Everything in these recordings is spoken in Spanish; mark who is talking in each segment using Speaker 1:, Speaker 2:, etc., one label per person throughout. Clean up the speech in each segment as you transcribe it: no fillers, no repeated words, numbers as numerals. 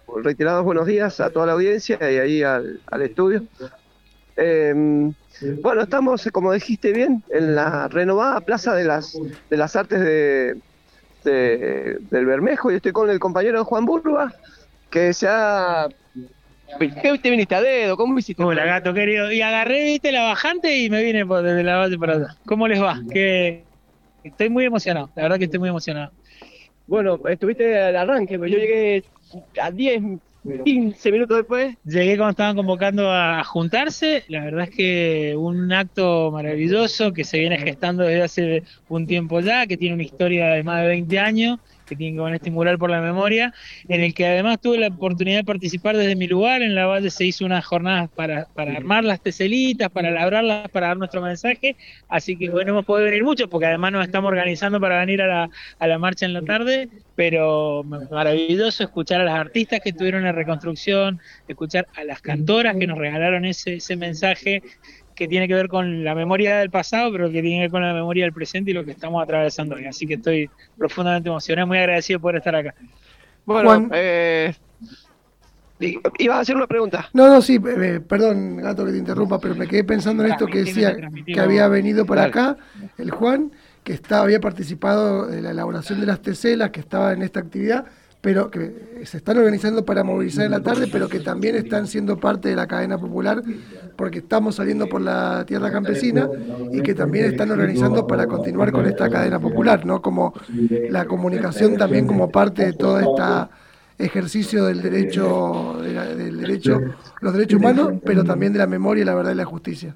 Speaker 1: Reiterados buenos días a toda la audiencia y ahí al estudio. Eh, bueno, estamos, como dijiste bien, en la renovada Plaza de las Artes del Bermejo y estoy con el compañero Juan Burba, que se ha... ¿Qué te viniste a dedo? ¿Cómo hiciste?
Speaker 2: Hola, gato querido. Y agarré, viste, la bajante y me vine desde la base para allá. ¿Cómo les va? Que estoy muy emocionado. La verdad que estoy muy emocionado.
Speaker 1: Bueno, estuviste al arranque, pero yo llegué a 10, 15 minutos después.
Speaker 2: Llegué cuando estaban convocando a juntarse. La verdad es que un acto maravilloso que se viene gestando desde hace un tiempo ya, que tiene una historia de más de 20 años, que tiene que ver este mural por la memoria, en el que además tuve la oportunidad de participar desde mi lugar. En la Valle se hizo unas jornadas para armar las teselitas, para labrarlas, para dar nuestro mensaje. Así que bueno, hemos podido venir mucho, porque además nos estamos organizando para venir a la marcha en la tarde. Pero maravilloso escuchar a las artistas que tuvieron la reconstrucción, escuchar a las cantoras que nos regalaron ese mensaje que tiene que ver con la memoria del pasado, pero que tiene que ver con la memoria del presente y lo que estamos atravesando hoy. Así que estoy profundamente emocionado, muy agradecido por estar acá.
Speaker 1: Bueno,
Speaker 3: Juan,
Speaker 1: ibas a hacer una pregunta.
Speaker 3: no, no, sí, perdón, Gato, que te interrumpa, pero me quedé pensando en esto que
Speaker 2: Transmitime,
Speaker 3: decía que había
Speaker 2: transmitimos.
Speaker 3: venido para
Speaker 1: Dale.
Speaker 3: acá el Juan, que había participado de la elaboración de las teselas, que estaba en esta actividad, pero que se están organizando para movilizar en la tarde, pero que también están siendo parte de la cadena popular, porque estamos saliendo por la tierra campesina y que también están organizando para continuar con esta cadena popular, ¿no? Como la comunicación también como parte de toda esta ejercicio del derecho, del derecho, los derechos humanos, pero también de la memoria, la verdad y la justicia.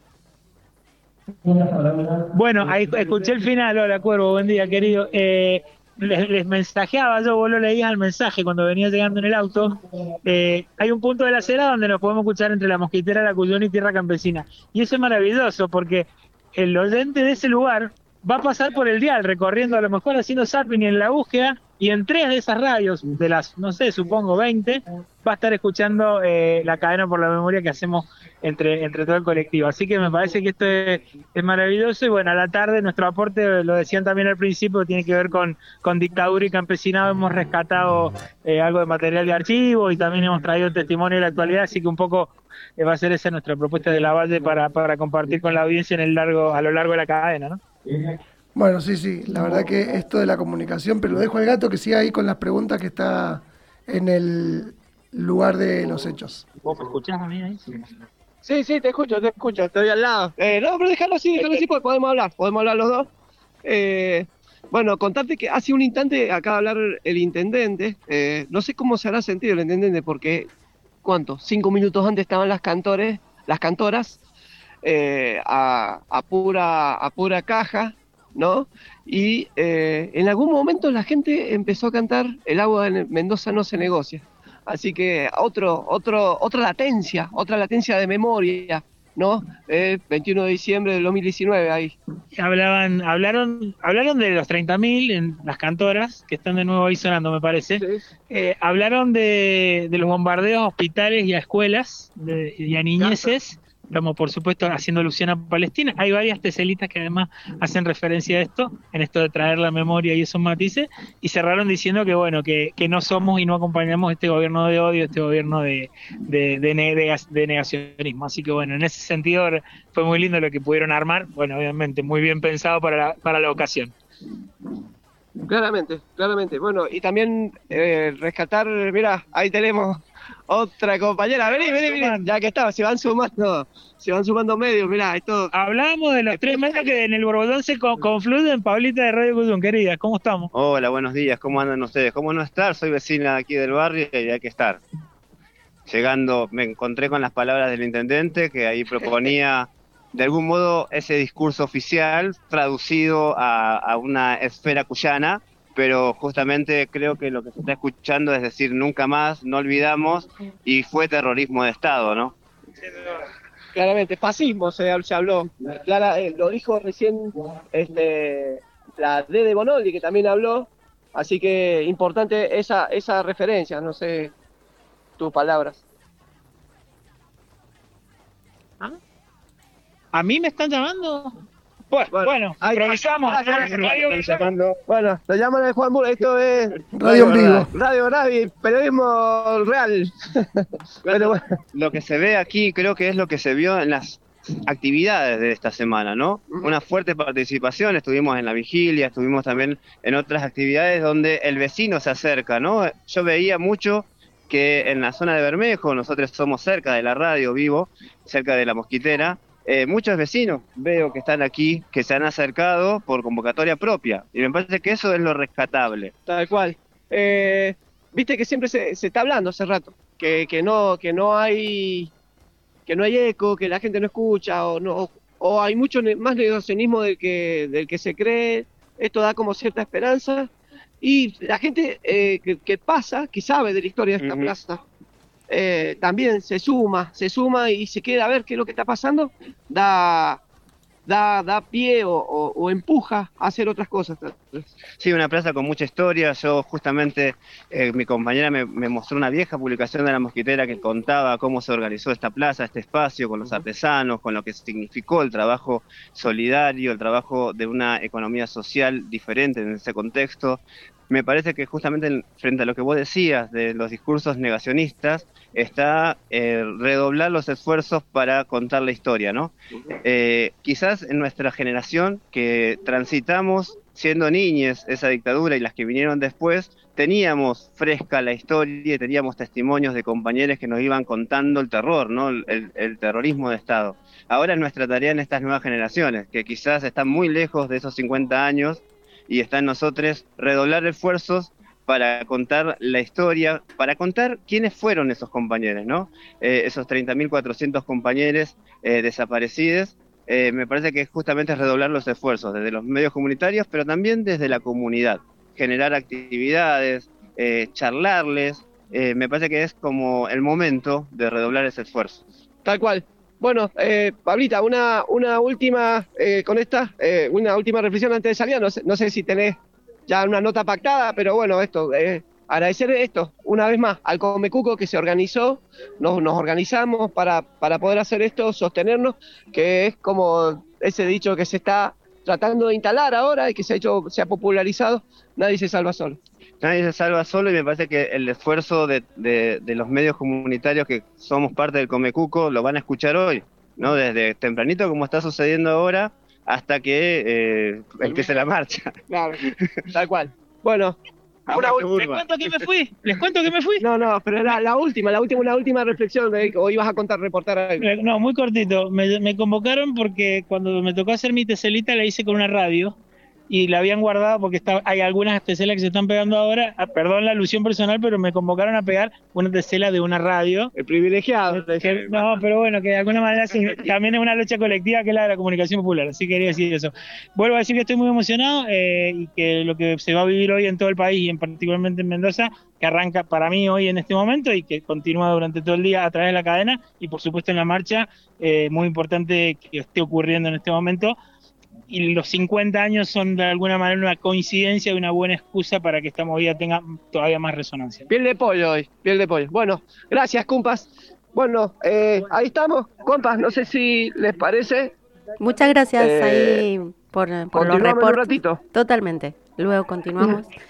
Speaker 2: Bueno, ahí escuché el final. Hola, Cuervo, buen día, querido. Les mensajeaba yo, vos lo leías al mensaje cuando venía llegando en el auto. Hay un punto de la acera donde nos podemos escuchar entre la Mosquitera, la Cuyón y Tierra Campesina. Y eso es maravilloso porque el oyente de ese lugar va a pasar por el dial, recorriendo a lo mejor haciendo zapping en la búsqueda, y en tres de esas radios, de las, no sé, supongo 20, va a estar escuchando la cadena por la memoria que hacemos entre todo el colectivo. Así que me parece que esto es maravilloso. Y bueno, a la tarde nuestro aporte, lo decían también al principio, tiene que ver con dictadura y campesinado. Hemos rescatado algo de material de archivo y también hemos traído testimonio de la actualidad, así que un poco va a ser esa nuestra propuesta de la Valle para compartir con la audiencia a lo largo de la cadena, ¿no?
Speaker 3: Bueno, sí, sí, la verdad que esto de la comunicación, pero lo dejo al Gato que siga ahí con las preguntas que está en el lugar de los hechos.
Speaker 2: ¿Vos me escuchás a mí ahí?
Speaker 1: Sí, sí, te escucho, estoy al lado. No, pero déjalo así, porque podemos hablar los dos. Eh, bueno, contarte que hace un instante acaba de hablar el intendente. No sé cómo se habrá sentido el intendente, porque, ¿cuánto? 5 minutos antes estaban las cantoras, a pura caja, ¿no? Y en algún momento la gente empezó a cantar El agua de Mendoza no se negocia. Así que otra latencia de memoria, ¿no? 21 de diciembre del 2019 ahí.
Speaker 2: Hablaron de los 30.000 en las cantoras, que están de nuevo ahí sonando, me parece.
Speaker 1: Sí.
Speaker 2: Hablaron de los bombardeos a hospitales y a escuelas y a niñeces. Estamos, por supuesto, haciendo alusión a Palestina. Hay varias teselitas que además hacen referencia a esto, en esto de traer la memoria y esos matices, y cerraron diciendo que, bueno, que no somos y no acompañamos este gobierno de odio, este gobierno de negacionismo. Así que, bueno, en ese sentido fue muy lindo lo que pudieron armar. Bueno, obviamente, muy bien pensado para la ocasión.
Speaker 1: Claramente, claramente. Bueno, y también rescatar, mira, ahí tenemos otra compañera. Vení, ya que está, se van sumando medios, mira, esto.
Speaker 2: Hablábamos de los 3 medios que en el Borbollón se confluyen. Pablita de Radio Cuyún, querida, ¿cómo estamos?
Speaker 4: Hola, buenos días, ¿cómo andan ustedes? ¿Cómo no estar? Soy vecina de aquí del barrio y hay que estar. Llegando, me encontré con las palabras del intendente que ahí proponía de algún modo ese discurso oficial traducido a una esfera cuyana, pero justamente creo que lo que se está escuchando es decir nunca más, no olvidamos, y fue terrorismo de Estado, ¿no?
Speaker 1: Claramente, fascismo se habló. Lo dijo recién la D de Bonoldi, que también habló. Así que importante esa referencia, no sé tus palabras.
Speaker 2: ¿Ah? ¿A mí me están llamando? Bueno, improvisamos.
Speaker 1: Bueno, lo llaman el Juan Burr, esto es
Speaker 3: Radio en vivo.
Speaker 1: Radio Navi, periodismo real. Pero bueno.
Speaker 4: Lo que se ve aquí creo que es lo que se vio en las actividades de esta semana, ¿no? Una fuerte participación, estuvimos en la vigilia, estuvimos también en otras actividades donde el vecino se acerca, ¿no? Yo veía mucho que en la zona de Bermejo, nosotros somos cerca de la radio Vivo, cerca de la Mosquitera, muchos vecinos veo que están aquí, que se han acercado por convocatoria propia, y me parece que eso es lo rescatable.
Speaker 1: Tal cual. Viste que siempre se está hablando hace rato, que no hay eco, que la gente no escucha, o hay mucho más negacionismo del que se cree. Esto da como cierta esperanza, y la gente que pasa, que sabe de la historia de esta plaza, también se suma y se queda a ver qué es lo que está pasando, da pie o empuja a hacer otras cosas.
Speaker 4: Sí, una plaza con mucha historia. Yo justamente, mi compañera me mostró una vieja publicación de La Mosquitera que contaba cómo se organizó esta plaza, este espacio, con los artesanos, con lo que significó el trabajo solidario, el trabajo de una economía social diferente en ese contexto. Me parece que justamente frente a lo que vos decías de los discursos negacionistas, está redoblar los esfuerzos para contar la historia, ¿no? Quizás en nuestra generación, que transitamos siendo niñes esa dictadura y las que vinieron después, teníamos fresca la historia y teníamos testimonios de compañeros que nos iban contando el terror, ¿no? El terrorismo de Estado. Ahora es nuestra tarea en estas nuevas generaciones, que quizás están muy lejos de esos 50 años, y está en nosotros redoblar esfuerzos para contar la historia, para contar quiénes fueron esos compañeros, ¿no? Esos 30.400 compañeros desaparecidos. Me parece que justamente es redoblar los esfuerzos desde los medios comunitarios, pero también desde la comunidad. Generar actividades, charlarles. Me parece que es como el momento de redoblar ese esfuerzo.
Speaker 1: Tal cual. Bueno, Pablita, una última una última reflexión antes de salir. No sé si tenés ya una nota pactada, pero bueno, agradecer esto una vez más al Comecuco que se organizó, nos organizamos para poder hacer esto, sostenernos, que es como ese dicho que se está tratando de instalar ahora y que se ha popularizado: nadie se salva solo.
Speaker 4: Nadie se salva solo, y me parece que el esfuerzo de los medios comunitarios que somos parte del Comecuco lo van a escuchar hoy, ¿no? Desde tempranito, como está sucediendo ahora, hasta que empiece la marcha.
Speaker 1: Claro, tal cual. Bueno,
Speaker 2: ¿Les cuento que me fui?
Speaker 1: No, pero era la última reflexión, o ibas a reportar algo.
Speaker 2: No, muy cortito. Me convocaron porque cuando me tocó hacer mi teselita la hice con una radio, y la habían guardado porque hay algunas teselas que se están pegando ahora. Perdón la alusión personal, pero me convocaron a pegar una tesela de una radio.
Speaker 1: El privilegiado.
Speaker 2: No, pero bueno, que de alguna manera también es una lucha colectiva, que es la de la comunicación popular. Así quería decir eso. Vuelvo a decir que estoy muy emocionado, y que lo que se va a vivir hoy en todo el país, y particularmente en Mendoza, que arranca para mí hoy en este momento y que continúa durante todo el día a través de la cadena, y por supuesto en la marcha, muy importante que esté ocurriendo en este momento. Y los 50 años son de alguna manera una coincidencia y una buena excusa para que esta movida tenga todavía más resonancia.
Speaker 1: Piel de pollo hoy, piel de pollo. Bueno, gracias, compas. Bueno, ahí estamos, compas, no sé si les parece.
Speaker 5: Muchas gracias ahí por los reportes.
Speaker 1: Un ratito.
Speaker 5: Totalmente. Luego continuamos.